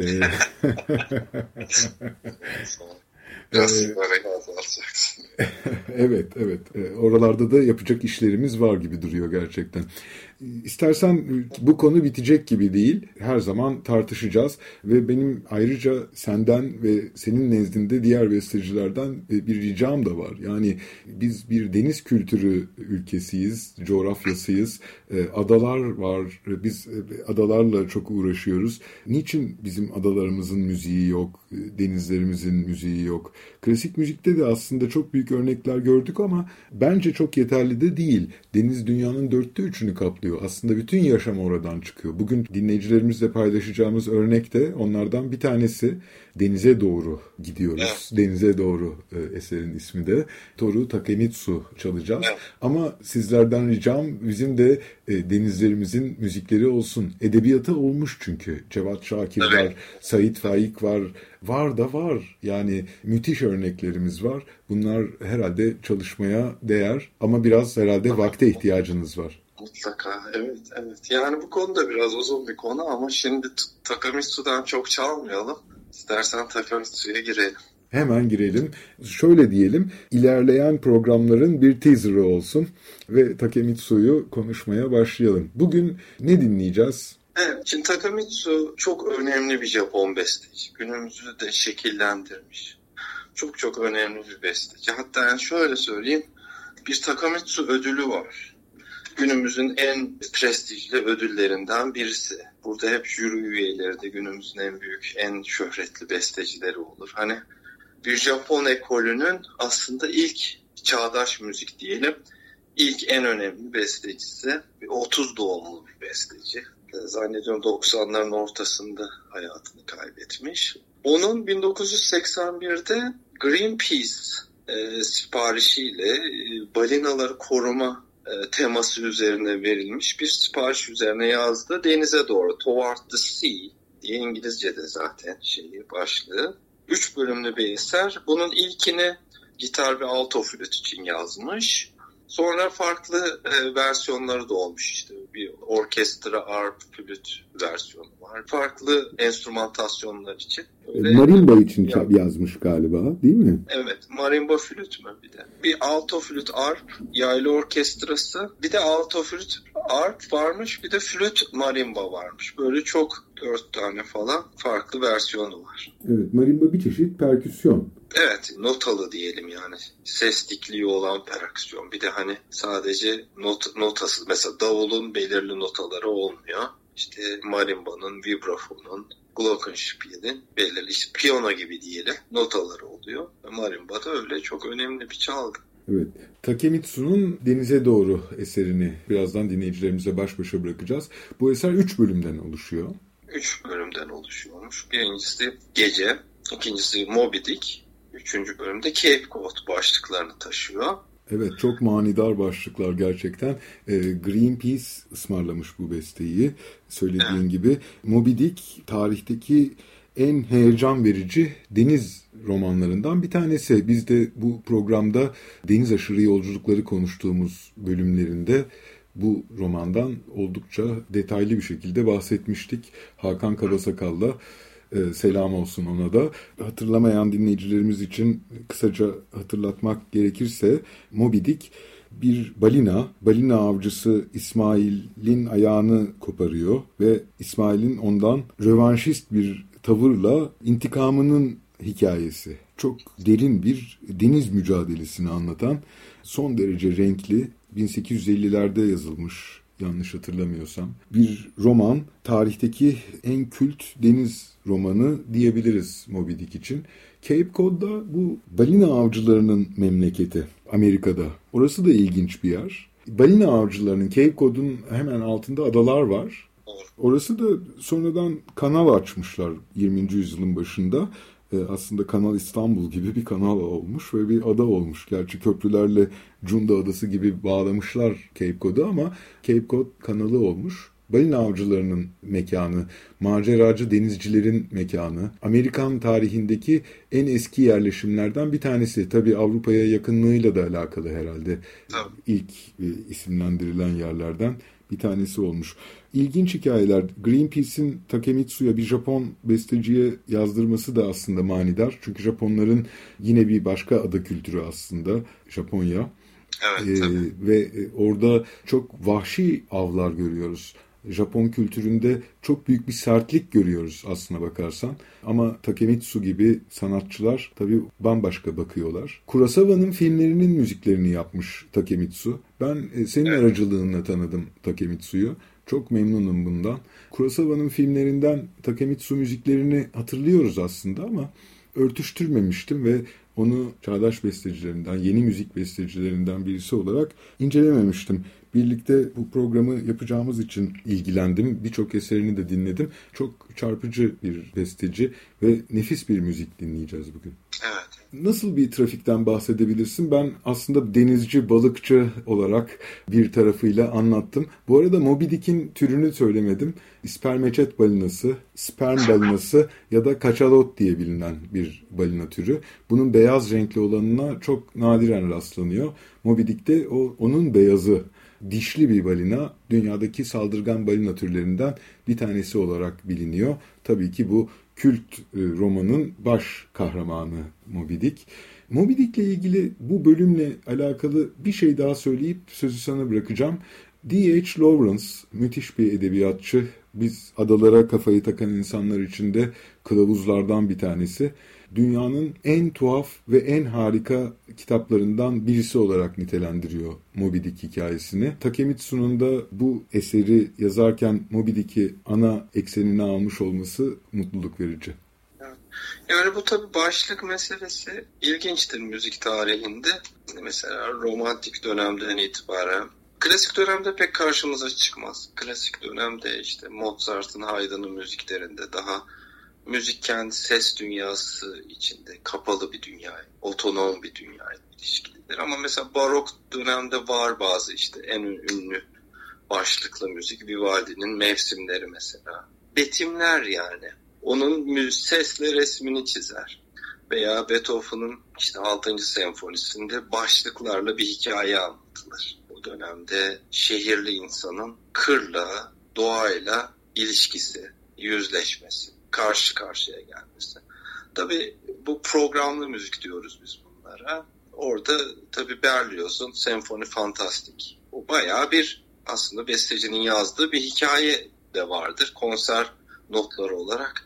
Evet. Oralarda da yapacak işlerimiz var gibi duruyor gerçekten. İstersen bu konu bitecek gibi değil. Her zaman tartışacağız ve benim ayrıca senden ve senin nezdinde diğer bestecilerden bir ricam da var. Yani biz bir deniz kültürü ülkesiyiz, coğrafyasıyız. Adalar var. Biz adalarla çok uğraşıyoruz. Niçin bizim adalarımızın müziği yok, denizlerimizin müziği yok? Klasik müzikte de aslında çok büyük örnekler gördük ama bence çok yeterli de değil. Deniz dünyanın 3/4'ünü kaplıyor. Aslında bütün yaşam oradan çıkıyor. Bugün dinleyicilerimizle paylaşacağımız örnek de onlardan bir tanesi. Denize doğru gidiyoruz. Evet. Denize doğru eserin ismi de. Toru Takemitsu çalacağız. Evet. Ama sizlerden ricam bizim de denizlerimizin müzikleri olsun. Edebiyata olmuş çünkü. Cevat Şakir var, Sait Faik var. Var da var. Yani müthiş örneklerimiz var. Bunlar herhalde çalışmaya değer ama biraz herhalde vakte ihtiyacınız var. Mutlaka, evet. Yani bu konuda biraz uzun bir konu ama şimdi Takemitsu'dan çok çalmayalım. İstersen Takemitsu'ya girelim. Hemen girelim. Şöyle diyelim, ilerleyen programların bir teaser'ı olsun ve Takemitsu'yu konuşmaya başlayalım. Bugün ne dinleyeceğiz? Evet, şimdi Takemitsu çok önemli bir Japon besteci. Günümüzü de şekillendirmiş. Çok önemli bir besteci. Hatta yani şöyle söyleyeyim, bir Takemitsu ödülü var. günümüzün en prestijli ödüllerinden birisi. Burada hep jüri üyeleri de günümüzün en büyük, en şöhretli bestecileri olur. Hani bir Japon ekolünün aslında ilk çağdaş müzik diyelim, ilk en önemli bestecisi. 30 doğumlu bir besteci. Zannediyorum 90'ların ortasında hayatını kaybetmiş. Onun 1981'de Greenpeace siparişiyle balinaları koruma teması üzerine verilmiş bir sipariş üzerine yazdı. Denize doğru, Toward the Sea diye İngilizce'de zaten başlığı. 3 bölümlü bir eser. Bunun ilkini gitar ve alto flüt için yazmış. Sonra farklı versiyonları da olmuş işte. Bir orkestra, arp, flüt versiyonu var. Farklı enstrümantasyonlar için. Marimba için yazmış galiba, değil mi? Evet, marimba flüt mü bir de? Bir alto flüt, arp, yaylı orkestrası. Bir de alto flüt, arp varmış. Bir de flüt, marimba varmış. Böyle çok 4 tane falan farklı versiyonu var. Evet, marimba bir çeşit perküsyon. Evet, notalı diyelim yani. Ses dikliği olan perküsyon. Bir de hani sadece notası. Mesela davulun belirli notaları olmuyor. İşte marimba'nın, vibrafonun, glockenspiel'in belirli işte piyano gibi diyelim notaları oluyor. Marimba da öyle çok önemli bir çalgı. Evet. Takemitsu'nun Denize Doğru eserini birazdan dinleyicilerimize baş başa bırakacağız. Bu eser 3 bölümden oluşuyor. 3 bölümden oluşuyormuş. Birincisi Gece, ikincisi Moby Dick, 3. bölümde Cape Cod başlıklarını taşıyor. Evet, çok manidar başlıklar gerçekten. Greenpeace ısmarlamış bu besteyi. Söylediğin gibi. Moby Dick tarihteki en heyecan verici deniz romanlarından bir tanesi. Biz de bu programda deniz aşırı yolculukları konuştuğumuz bölümlerinde bu romandan oldukça detaylı bir şekilde bahsetmiştik. Hakan Karasakal'la. Selam olsun ona da. Hatırlamayan dinleyicilerimiz için kısaca hatırlatmak gerekirse Moby Dick bir balina avcısı İsmail'in ayağını koparıyor ve İsmail'in ondan rövanşist bir tavırla intikamının hikayesi. Çok derin bir deniz mücadelesini anlatan son derece renkli 1850'lerde yazılmış yanlış hatırlamıyorsam bir roman, tarihteki en kült deniz romanı diyebiliriz Moby Dick için. Cape Cod'da bu balina avcılarının memleketi Amerika'da. Orası da ilginç bir yer. Balina avcılarının Cape Cod'un hemen altında adalar var. Orası da sonradan kanal açmışlar 20. yüzyılın başında. Aslında Kanal İstanbul gibi bir kanal olmuş ve bir ada olmuş. Gerçi köprülerle Cunda Adası gibi bağlamışlar Cape Cod'u ama Cape Cod kanalı olmuş. Balina avcılarının mekanı, maceracı denizcilerin mekanı, Amerikan tarihindeki en eski yerleşimlerden bir tanesi. Tabii Avrupa'ya yakınlığıyla da alakalı herhalde. İlk isimlendirilen yerlerden bir tanesi olmuş. İlginç hikayeler. Greenpeace'in Takemitsu'ya bir Japon besteciye yazdırması da aslında manidar. Çünkü Japonların yine bir başka ada kültürü aslında Japonya. Evet, ve orada çok vahşi avlar görüyoruz. Japon kültüründe çok büyük bir sertlik görüyoruz aslına bakarsan. Ama Takemitsu gibi sanatçılar tabii bambaşka bakıyorlar. Kurosawa'nın filmlerinin müziklerini yapmış Takemitsu. Ben senin aracılığınla tanıdım Takemitsu'yu. Çok memnunum bundan. Kurosawa'nın filmlerinden Takemitsu müziklerini hatırlıyoruz aslında ama örtüştürmemiştim ve onu çağdaş bestecilerinden, yeni müzik bestecilerinden birisi olarak incelememiştim. Birlikte bu programı yapacağımız için ilgilendim. Birçok eserini de dinledim. Çok çarpıcı bir besteci ve nefis bir müzik dinleyeceğiz bugün. Evet. Nasıl bir trafikten bahsedebilirsin? Ben aslında denizci, balıkçı olarak bir tarafıyla anlattım. Bu arada Moby Dick'in türünü söylemedim. İspermeçet balinası, sperm balinası ya da kaçalot diye bilinen bir balina türü. Bunun beyaz renkli olanına çok nadiren rastlanıyor. Moby Dick'te onun beyazı. Dişli bir balina, dünyadaki saldırgan balina türlerinden bir tanesi olarak biliniyor. Tabii ki bu kült romanın baş kahramanı Moby Dick. Moby Dick'le ilgili bu bölümle alakalı bir şey daha söyleyip sözü sana bırakacağım. D.H. Lawrence müthiş bir edebiyatçı. Biz adalara kafayı takan insanlar için de kılavuzlardan bir tanesi. dünyanın en tuhaf ve en harika kitaplarından birisi olarak nitelendiriyor Moby Dick hikayesini. Takemitsu'nun da bu eseri yazarken Moby Dick'i ana eksenine almış olması mutluluk verici. Yani bu tabii başlık meselesi ilginçtir müzik tarihinde. Mesela romantik dönemden itibaren. Klasik dönemde pek karşımıza çıkmaz. Klasik dönemde işte Mozart'ın, Haydn'ın müziklerinde daha müzik kendi ses dünyası içinde kapalı bir dünya, otonom bir dünyaya ilişkilidir. Ama mesela barok dönemde var bazı işte en ünlü başlıklı müzik. Vivaldi'nin Mevsimleri mesela. Betimler yani. Onun sesle resmini çizer. Veya Beethoven'ın işte 6. senfonisinde başlıklarla bir hikaye anlatılır. O dönemde şehirli insanın kırla, doğayla ilişkisi, yüzleşmesi, karşı karşıya gelmesi. Tabii bu programlı müzik diyoruz biz bunlara. Orada tabii Berlioz'un Senfoni Fantastik. O bayağı bir aslında bestecinin yazdığı bir hikaye de vardır. Konser notları olarak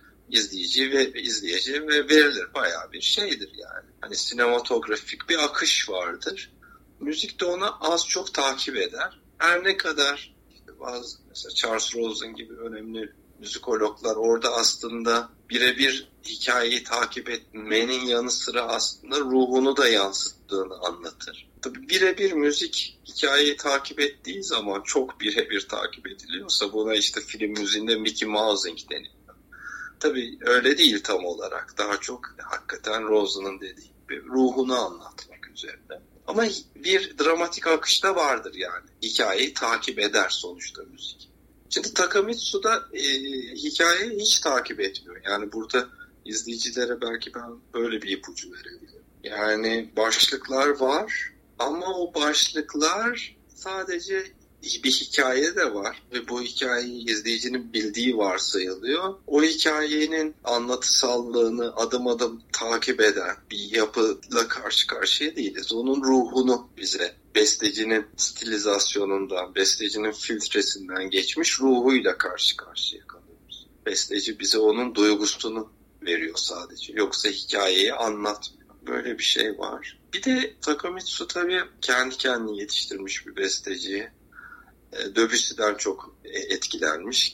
izleyiciye verilir. Bayağı bir şeydir yani. Hani sinematografik bir akış vardır. Müzik de ona az çok takip eder. Her ne kadar işte bazı mesela Charles Rosen gibi önemli müzikologlar orada aslında birebir hikayeyi takip etmenin yanı sıra aslında ruhunu da yansıttığını anlatır. Tabii birebir müzik hikayeyi takip ettiği zaman çok birebir takip ediliyorsa buna işte film müziğinde Mickey Mousing deniyor. Tabii öyle değil tam olarak. Daha çok hakikaten Rosen'ın dediği gibi ruhunu anlatmak üzerine. Ama bir dramatik akış da vardır yani. Hikayeyi takip eder sonuçta müzik. Şimdi Takemitsu da hikayeyi hiç takip etmiyor. Yani burada izleyicilere belki ben böyle bir ipucu verebilirim. Yani başlıklar var ama o başlıklar sadece bir hikaye de var ve bu hikayeyi izleyicinin bildiği varsayılıyor. O hikayenin anlatısallığını adım adım takip eden bir yapıyla karşı karşıya değiliz. Onun ruhunu bize bestecinin stilizasyonundan, bestecinin filtresinden geçmiş ruhuyla karşı karşıya kalıyoruz. Besteci bize onun duygusunu veriyor sadece. Yoksa hikayeyi anlatmıyor. Böyle bir şey var. Bir de Takemitsu tabii kendi kendini yetiştirmiş bir besteci. Debussy'den çok etkilenmiş.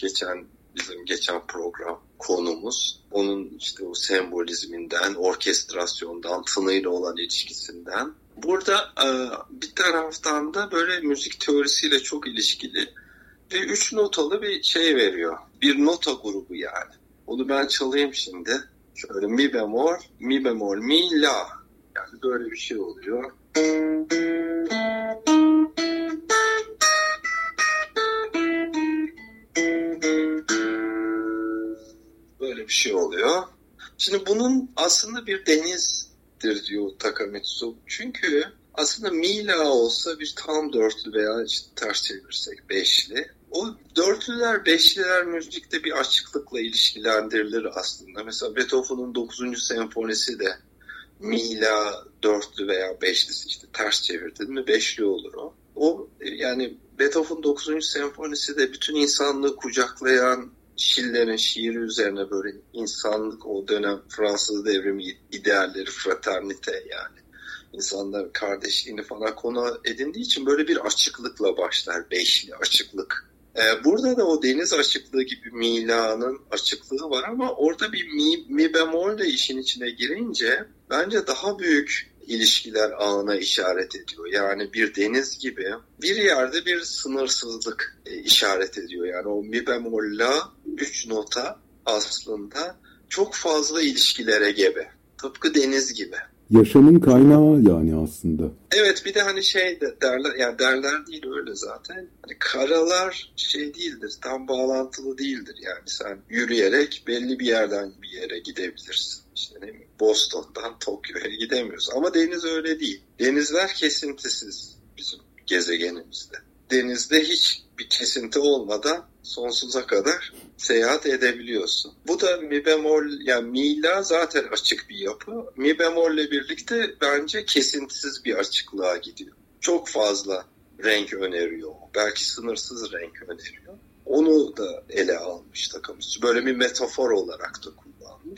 Geçen program konumuz. Onun işte o sembolizminden, orkestrasyondan, tınıyla olan ilişkisinden. Burada bir taraftan da böyle müzik teorisiyle çok ilişkili ve 3 notalı bir şey veriyor. Bir nota grubu yani. Onu ben çalayım şimdi. Şöyle mi bemol, mi bemol, mi la. Yani böyle bir şey oluyor. Böyle bir şey oluyor. Şimdi bunun aslında bir denizdir diyor Takemitsu. Çünkü aslında mi la olsa bir tam dörtlü veya işte ters çevirsek beşli. O dörtlüler, beşliler müzikte bir açıklıkla ilişkilendirilir aslında. Mesela Beethoven'ın 9. senfonisi de mi la dörtlü veya beşlisi işte ters çevirdin mi beşli olur o. O yani Beethoven 9. senfonisi de bütün insanlığı kucaklayan Schiller'in şiiri üzerine böyle insanlık o dönem Fransız devrimi idealleri, fraternite yani insanlar kardeşliğini falan konu edindiği için böyle bir açıklıkla başlar. Beşli açıklık. Burada da o deniz açıklığı gibi Mila'nın açıklığı var ama orada bir mi bemol de işin içine girince bence daha büyük ilişkiler ağına işaret ediyor. Yani bir deniz gibi bir yerde bir sınırsızlık işaret ediyor. Yani o mi bemolla 3 nota aslında çok fazla ilişkilere gebe. Tıpkı deniz gibi. Yaşamın kaynağı yani aslında. Evet bir de hani şey de derler yani derler değil öyle zaten. Hani karalar şey değildir, tam bağlantılı değildir. Yani sen yürüyerek belli bir yerden bir yere gidebilirsin. İşte ne bileyim Boston'dan Tokyo'ya gidemiyoruz. Ama deniz öyle değil. Denizler kesintisiz bizim gezegenimizde. Denizde hiç bir kesinti olmadan sonsuza kadar seyahat edebiliyorsun. Bu da mi bemol yani mi la zaten açık bir yapı. Mi bemolle birlikte bence kesintisiz bir açıklığa gidiyor. Çok fazla renk öneriyor. Belki sınırsız renk öneriyor. Onu da ele almış Takemitsu. Böyle bir metafor olarak da kullanmış.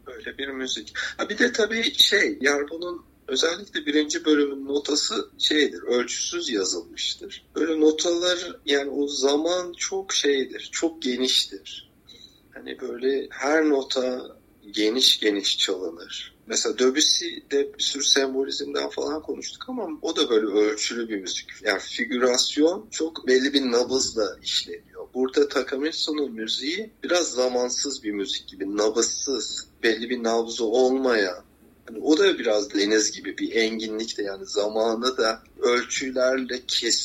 Böyle bir müzik. Ha bir de tabii yani bunun özellikle birinci bölümün notası ölçüsüz yazılmıştır. Böyle notalar yani o zaman çok çok geniştir. Hani böyle her nota geniş geniş çalınır. Mesela Debussy'de bir sürü sembolizmden falan konuştuk ama o da böyle ölçülü bir müzik. Yani figürasyon çok belli bir nabızla işleniyor. Burada Takemitsu'nun müziği biraz zamansız bir müzik gibi, nabızsız, belli bir nabzı olmayan. Yani o da biraz deniz gibi bir enginlikte, yani zamanı da ölçülerle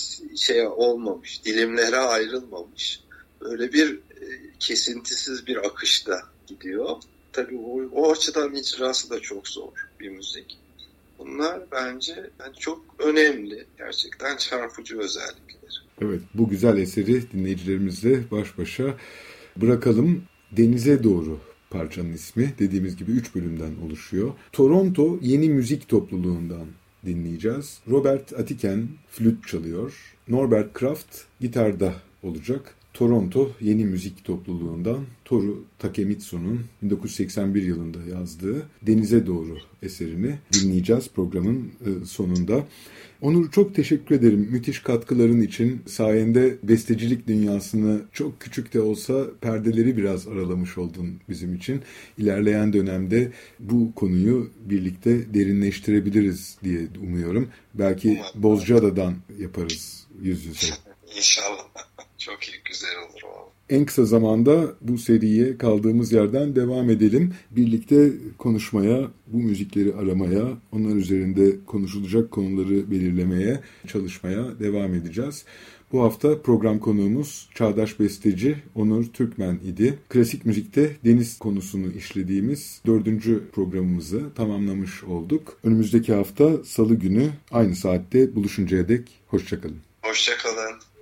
olmamış, dilimlere ayrılmamış. Böyle bir kesintisiz bir akışta gidiyor. Tabii o açıdan icrası da çok zor bir müzik. Bunlar bence çok önemli, gerçekten çarpıcı özellikler. Evet, bu güzel eseri dinleyicilerimizle baş başa bırakalım. Denize Doğru parçanın ismi, dediğimiz gibi 3 bölümden oluşuyor. Toronto Yeni Müzik Topluluğundan dinleyeceğiz. Robert Atiken flüt çalıyor. Norbert Kraft gitarda olacak. Toronto Yeni Müzik Topluluğundan Toru Takemitsu'nun 1981 yılında yazdığı Denize Doğru eserini dinleyeceğiz programın sonunda. Onur, çok teşekkür ederim müthiş katkıların için. Sayende bestecilik dünyasını çok küçük de olsa perdeleri biraz aralamış oldun bizim için. İlerleyen dönemde bu konuyu birlikte derinleştirebiliriz diye umuyorum. Belki Bozcaada'dan yaparız yüz yüze. İnşallah. Çok iyi, güzel olur o. En kısa zamanda bu seriye kaldığımız yerden devam edelim. Birlikte konuşmaya, bu müzikleri aramaya, onlar üzerinde konuşulacak konuları belirlemeye, çalışmaya devam edeceğiz. Bu hafta program konuğumuz çağdaş besteci Onur Türkmen idi. Klasik müzikte deniz konusunu işlediğimiz 4. programımızı tamamlamış olduk. Önümüzdeki hafta Salı günü aynı saatte buluşuncaya dek hoşça kalın. Hoşça kalın.